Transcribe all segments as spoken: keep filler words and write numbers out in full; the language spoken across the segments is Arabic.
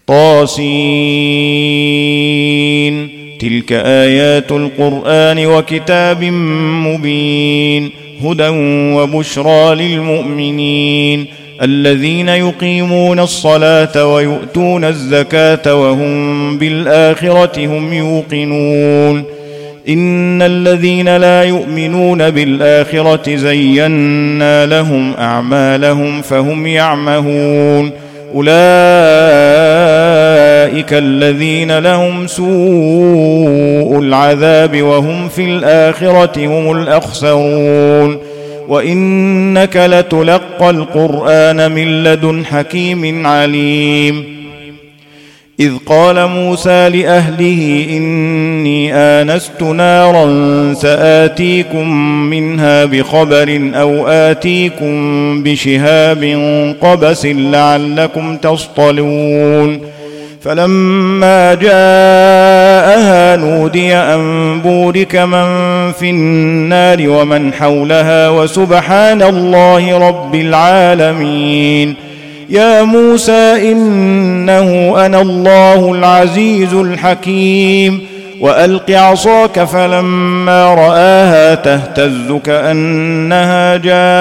طاسين. تلك آيات القرآن وكتاب مبين، هدى وبشرى للمؤمنين الذين يقيمون الصلاة ويؤتون الزكاة وهم بالآخرة هم يوقنون. إن الذين لا يؤمنون بالآخرة زينا لهم أعمالهم فهم يعمهون. أولئك الذين لهم سوء العذاب وهم في الآخرة هم الأخسرون. وإنك لتلقى القرآن من لدن حكيم عليم. إذ قال موسى لأهله إني آنست نارا سآتيكم منها بخبر أو آتيكم بشهاب قبس لعلكم تصطلون. فلما جاءها نودي أن بورك من في النار ومن حولها وسبحان الله رب العالمين. يا موسى إنه أنا الله العزيز الحكيم. وألق عصاك فلما رآها تهتز كأنها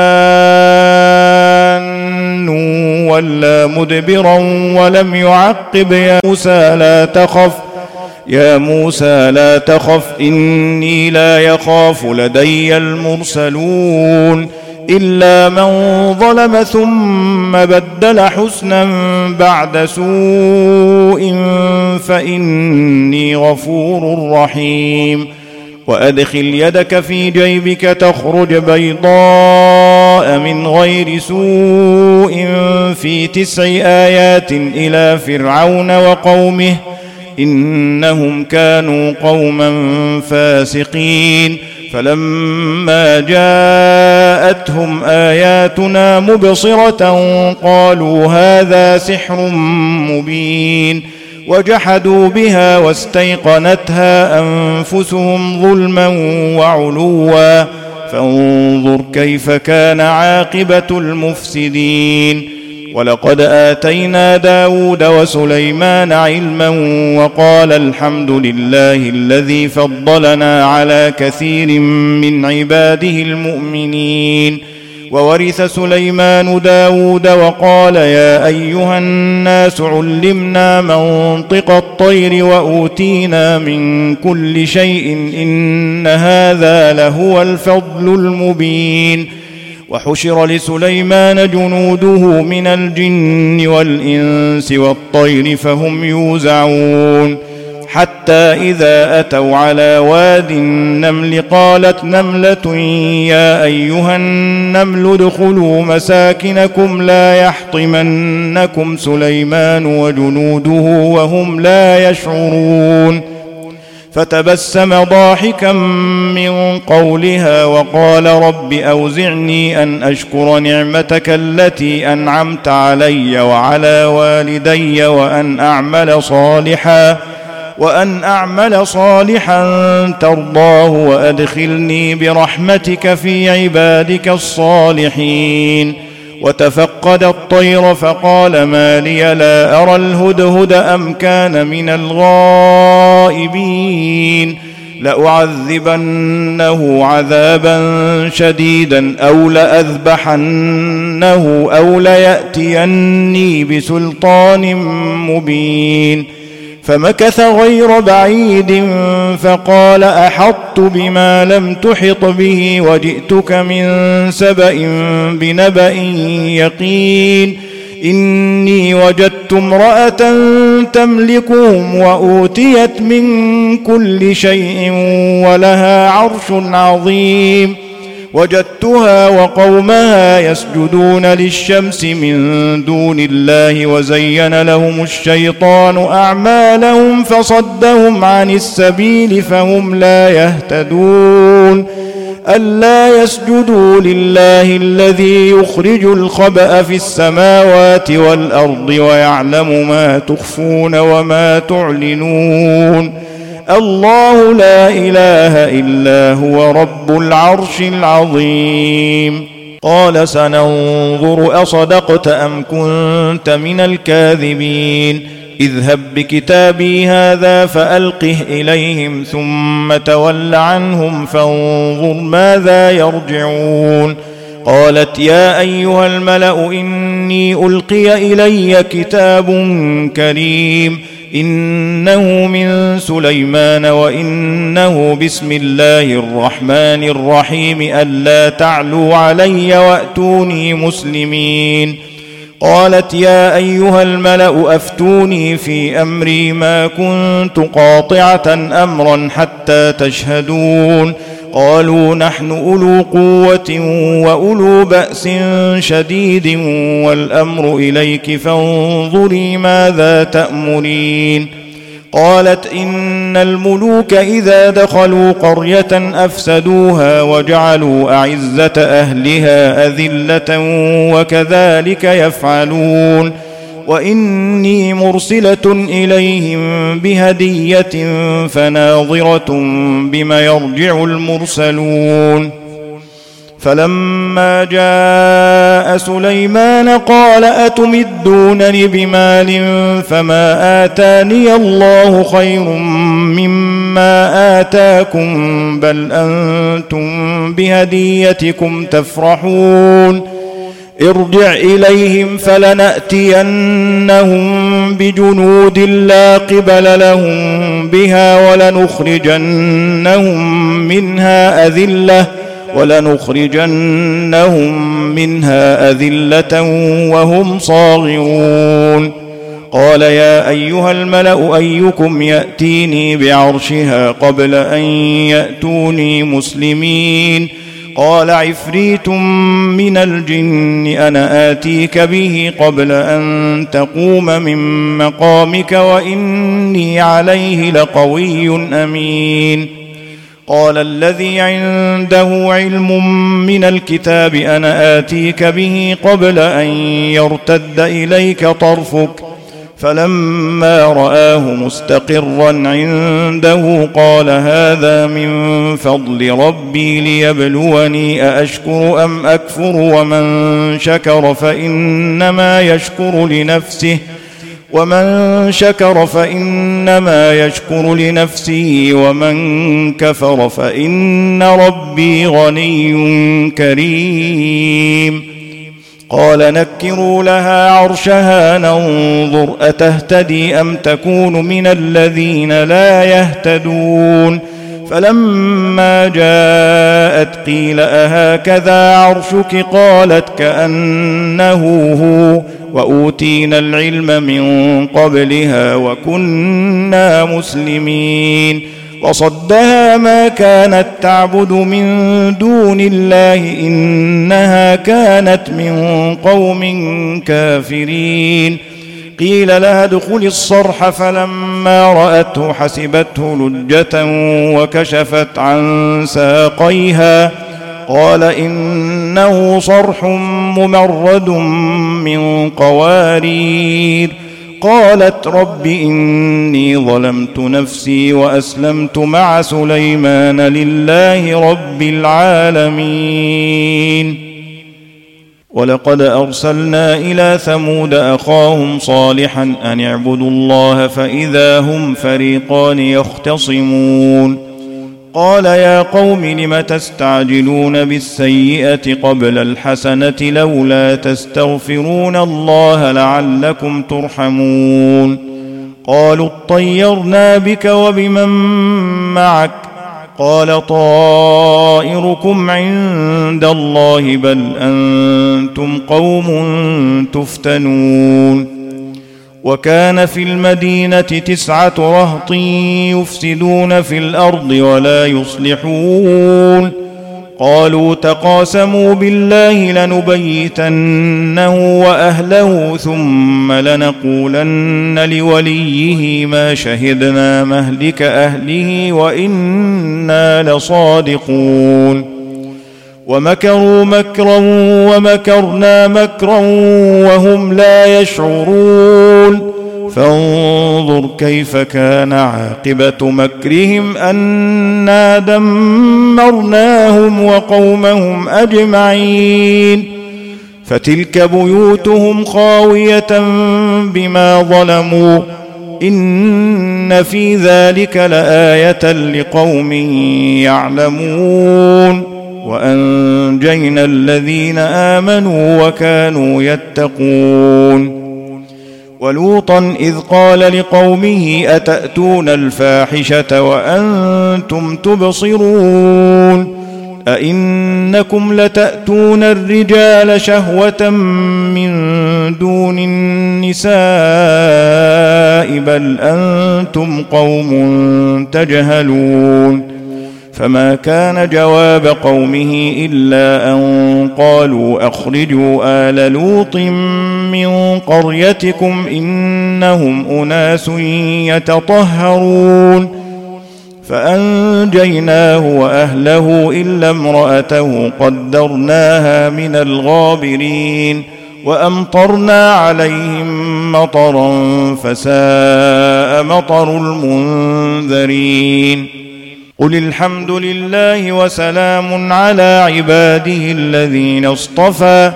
جان ولا مدبرا ولم يعقب. يا موسى لا تخف يا موسى لا تخف إني لا يخاف لدي المرسلون. إلا من ظلم ثم بدل حسنا بعد سوء فإني غفور رحيم. وأدخل يدك في جيبك تخرج بيضاء من غير سوء في تسع آيات إلى فرعون وقومه إنهم كانوا قوما فاسقين. فلما جاءتهم آياتنا مبصرة قالوا هذا سحر مبين. وجحدوا بها واستيقنتها أنفسهم ظلما وعلوا فانظر كيف كان عاقبة المفسدين. ولقد آتينا داود وسليمان علما وقال الحمد لله الذي فضلنا على كثير من عباده المؤمنين. وورث سليمان داود وقال يا أيها الناس علمنا منطق الطير وأوتينا من كل شيء إن هذا لهو الفضل المبين. وحشر لسليمان جنوده من الجن والإنس والطير فهم يوزعون. حتى إذا أتوا على واد النمل قالت نملة يا أيها النمل ادخلوا مساكنكم لا يحطمنكم سليمان وجنوده وهم لا يشعرون. فتبسم ضاحكا من قولها وقال رب أوزعني أن أشكر نعمتك التي أنعمت علي وعلى والدي وأن أعمل صالحا وأن أعمل صالحا ترضاه وأدخلني برحمتك في عبادك الصالحين. وتفقد الطير فقال ما لي لا أرى الهدهد أم كان من الغائبين. لأعذبنه عذابا شديدا أو لأذبحنه أو ليأتيني بسلطان مبين. فمكث غير بعيد فقال أحطت بما لم تحط به وجئتك من سبأ بنبأ يقين. إني وجدت امرأة تملكهم وأوتيت من كل شيء ولها عرش عظيم. وجدتها وقومها يسجدون للشمس من دون الله وزين لهم الشيطان أعمالهم فصدهم عن السبيل فهم لا يهتدون. ألا يسجدوا لله الذي يخرج الخبأ في السماوات والأرض ويعلم ما تخفون وما تعلنون. الله لا إله إلا هو رب العرش العظيم. قال سننظر أصدقت أم كنت من الكاذبين. اذهب بكتابي هذا فألقه إليهم ثم تول عنهم فانظر ماذا يرجعون. قالت يا أيها الملأ إني ألقي إلي كتاب كريم إنه من سليمان وإنه بسم الله الرحمن الرحيم ألا تعلوا علي وأتوني مسلمين. قالت يا أيها الملأ أفتوني في أمري ما كنت قاطعة أمرا حتى تشهدون. قالوا نحن أولو قوة وأولو بأس شديد والأمر إليك فانظري ماذا تأمرين. قالت إن الملوك إذا دخلوا قرية أفسدوها وجعلوا أعزة أهلها أذلة وكذلك يفعلون. وإني مرسلة إليهم بهدية فناظرة بما يرجع المرسلون. فلما جاء سليمان قال أتمدونني بمال فما آتاني الله خير مما آتاكم بل أنتم بهديتكم تفرحون. ارجع إليهم فلنأتينهم بجنود لا قبل لهم بها ولنخرجنهم منها أذلة ولنخرجنهم منها أذلة وهم صاغرون. قال يا أيها الملأ أيكم يأتيني بعرشها قبل أن يأتوني مسلمين. قال عفريت من الجن أنا آتيك به قبل أن تقوم من مقامك وإني عليه لقوي أمين. قال الذي عنده علم من الكتاب أنا آتيك به قبل أن يرتد إليك طرفك فلما رآه مستقرا عنده قال هذا من فضل ربي ليبلوني أأشكر أم أكفر ومن شكر فإنما يشكر لنفسه ومن شكر فإنما يشكر لنفسه ومن كفر فإن ربي غني كريم. قال نكروا لها عرشها ننظر أتهتدي أم تكون من الذين لا يهتدون. فلما جاءت قيل أهكذا عرشك قالت كأنه هو وأوتينا العلم من قبلها وكنا مسلمين. وصدها ما كانت تعبد من دون الله إنها كانت من قوم كافرين. قيل لها ادخل الصرح فلما رأته حسبته لجة وكشفت عن ساقيها قال إنه صرح ممرد من قوارير. قالت رب إني ظلمت نفسي وأسلمت مع سليمان لله رب العالمين. ولقد أرسلنا إلى ثمود أخاهم صالحا أن اعبدوا الله فإذا هم فريقان يختصمون. قال يا قوم لم تستعجلون بالسيئة قبل الحسنة لولا تستغفرون الله لعلكم ترحمون. قالوا اطيرنا بك وبمن معك قال طائركم عند الله بل أنتم قوم تفتنون. وكان في المدينة تسعة رهط يفسدون في الأرض ولا يصلحون. قالوا تقاسموا بالله لنبيتنه وأهله ثم لنقولن لوليه ما شهدنا مهلك أهله وإنا لصادقون. ومكروا مكرا ومكرنا مكرا وهم لا يشعرون. فانظر كيف كان عاقبة مكرهم أنا دمرناهم وقومهم أجمعين. فتلك بيوتهم خاوية بما ظلموا إن في ذلك لآية لقوم يعلمون وأنجينا الذين آمنوا وكانوا يتقون ولوطا إذ قال لقومه أتأتون الفاحشة وأنتم تبصرون أئنكم لتأتون الرجال شهوة من دون النساء بل أنتم قوم تجهلون فما كان جواب قومه إلا أن قالوا أخرجوا آل لوط من قريتكم إنهم أناس يتطهرون فأنجيناه وأهله إلا امرأته قدرناها من الغابرين وأمطرنا عليهم مطرا فساء مطر المنذرين قل الحمد لله وسلام على عباده الذين اصطفى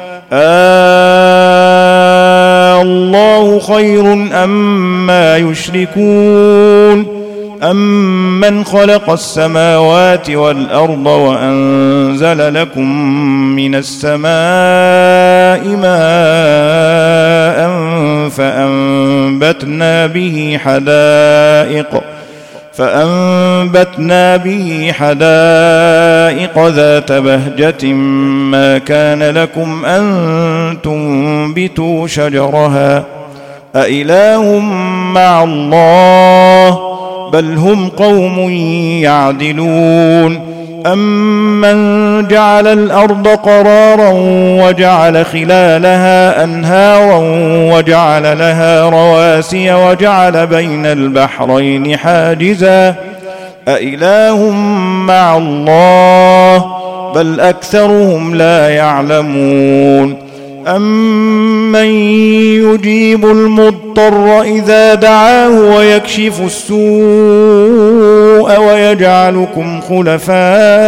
آه الله خير أما يشركون أمن خلق السماوات والأرض وأنزل لكم من السماء ماء فأنبتنا به حدائق فأنبتنا به حدائق ذات بهجة ما كان لكم أن تنبتوا شجرها أإله مع الله بل هم قوم يعدلون أمن جعل الأرض قرارا وجعل خلالها أنهارا وجعل لها رواسي وجعل بين البحرين حاجزا أإله مع الله بل أكثرهم لا يعلمون أمن يجيب المضطر إذا دعاه ويكشف السوء ويجعلكم خلفاء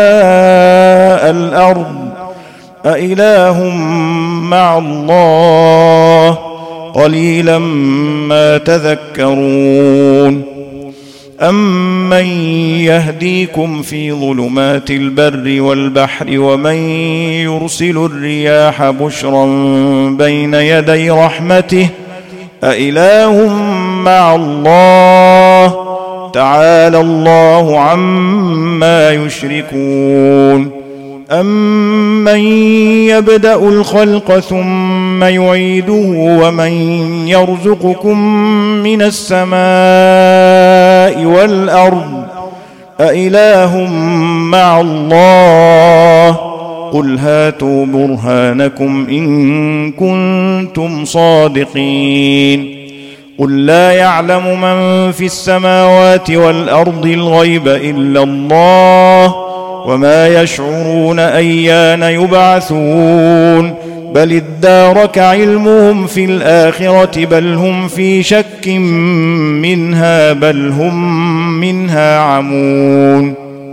الأرض أإله مع الله قليلا ما تذكرون أمن يهديكم في ظلمات البر والبحر ومن يرسل الرياح بشرا بين يدي رحمته أإله مع الله تعالى الله عما يشركون أمن يبدأ الخلق ثم يعيده ومن يرزقكم من السماء والأرض أإله مع الله قل هاتوا برهانكم إن كنتم صادقين قل لا يعلم من في السماوات والأرض الغيب إلا الله وما يشعرون أيان يبعثون بل ادارك علمهم في الآخرة بل هم في شك منها بل هم منها عمون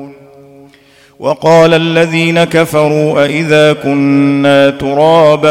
وقال الذين كفروا أئذا كنا ترابا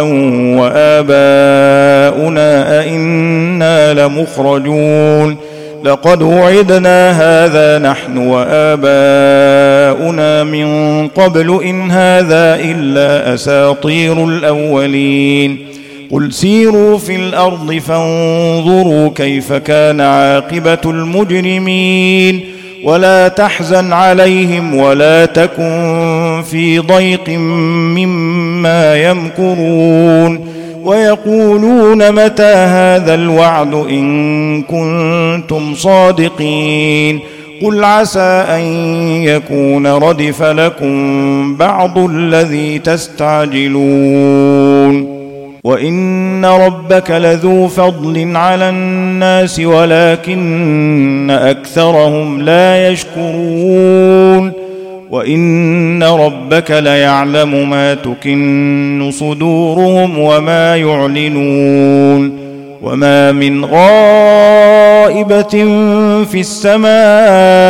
وآباؤنا أئنا لمخرجون لقد وعدنا هذا نحن وآباؤنا من قبل إن هذا إلا أساطير الأولين قل سيروا في الأرض فانظروا كيف كان عاقبة المجرمين ولا تحزن عليهم ولا تكن في ضيق مما يمكرون ويقولون متى هذا الوعد إن كنتم صادقين قل عسى أن يكون ردف لكم بعض الذي تستعجلون وإن ربك لذو فضل على الناس ولكن أكثرهم لا يشكرون وإن ربك ليعلم ما تكن صدورهم وما يعلنون وما من غائبة في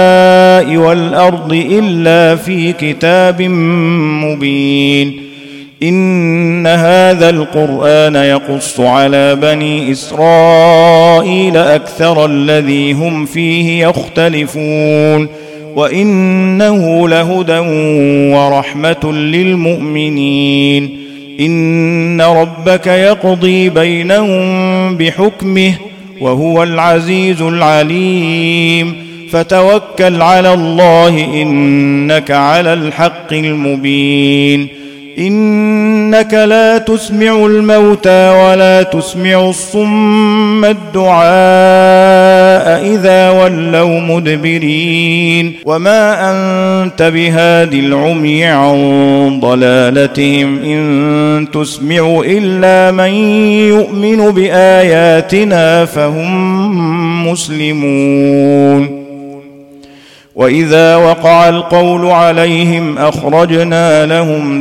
السماء والأرض إلا في كتاب مبين إن هذا القرآن يقص على بني إسرائيل أكثر الذي هم فيه يختلفون وإنه لهدى ورحمة للمؤمنين. إن ربك يقضي بينهم بحكمه وهو العزيز العليم. فتوكل على الله إنك على الحق المبين. إنك لا تسمع الموتى ولا تسمع الصم الدعاء إذا ولوا مدبرين وما أنت بهاد العمي عن ضلالتهم إن تسمع إلا من يؤمن بآياتنا فهم مسلمون. وإذا وقع القول عليهم أخرجنا لهم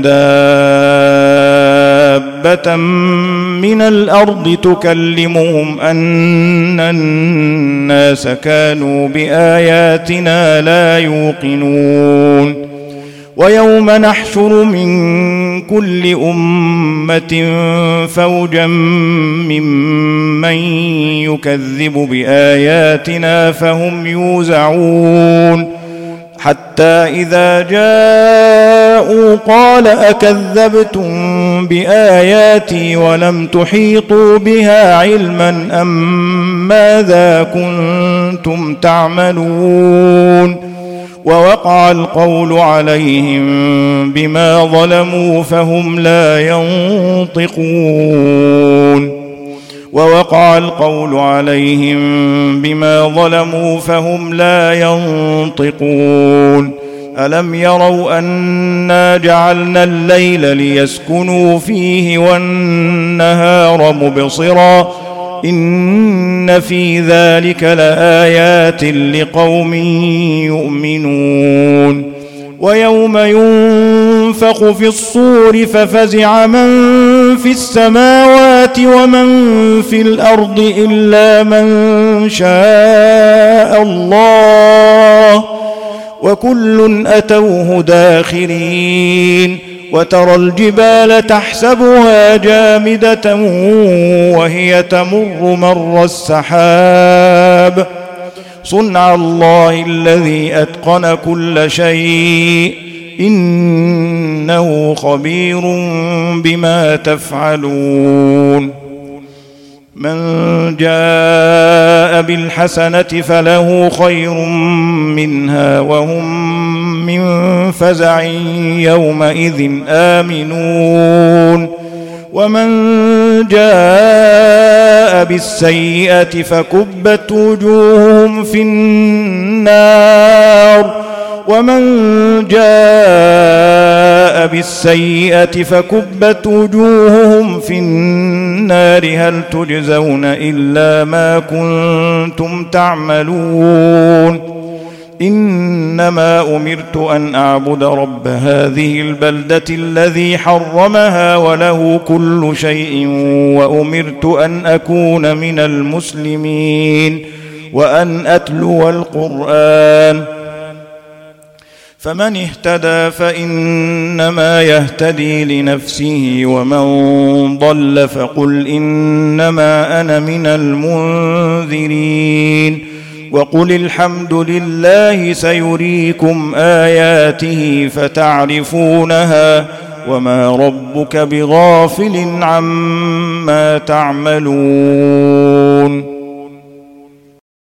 دابة من الأرض تكلمهم أن الناس كانوا بآياتنا لا يوقنون. ويوم نحشر من كل أمة فوجا ممن يكذب بآياتنا فهم يوزعون حتى إذا جاءوا قال أكذبتم بآياتي ولم تحيطوا بها علما أم ماذا كنتم تعملون. ووقع القول عليهم بما ظلموا فهم لا ينطقون. ووقع القول عليهم بما ظلموا فهم لا ينطقون. ألم يروا أنا جعلنا الليل ليسكنوا فيه والنهار مبصرا إن في ذلك لآيات لقوم يؤمنون. ويوم ينفخ في الصور ففزع من في السماوات ومن في الأرض إلا من شاء الله وكل أتوه داخرين. وترى الجبال تحسبها جامدة وهي تمر مر السحاب صنع الله الذي أتقن كل شيء إنه خبير بما تفعلون. من جاء بالحسنة فله خير منها وهم من فزع يومئذ آمنون. ومن جاء بالسيئة فكبت وجوههم في النار ومن جاء بالسيئة فكبت وجوههم في النار هل تجزون إلا ما كنتم تعملون. إنما أمرت أن أعبد رب هذه البلدة الذي حرمها وله كل شيء وأمرت أن أكون من المسلمين وأن أتلو القرآن. فمن اهتدى فإنما يهتدي لنفسه ومن ضل فقل إنما أنا من المنذرين. وقل الحمد لله سيريكم آياته فتعرفونها وما ربك بغافل عما تعملون.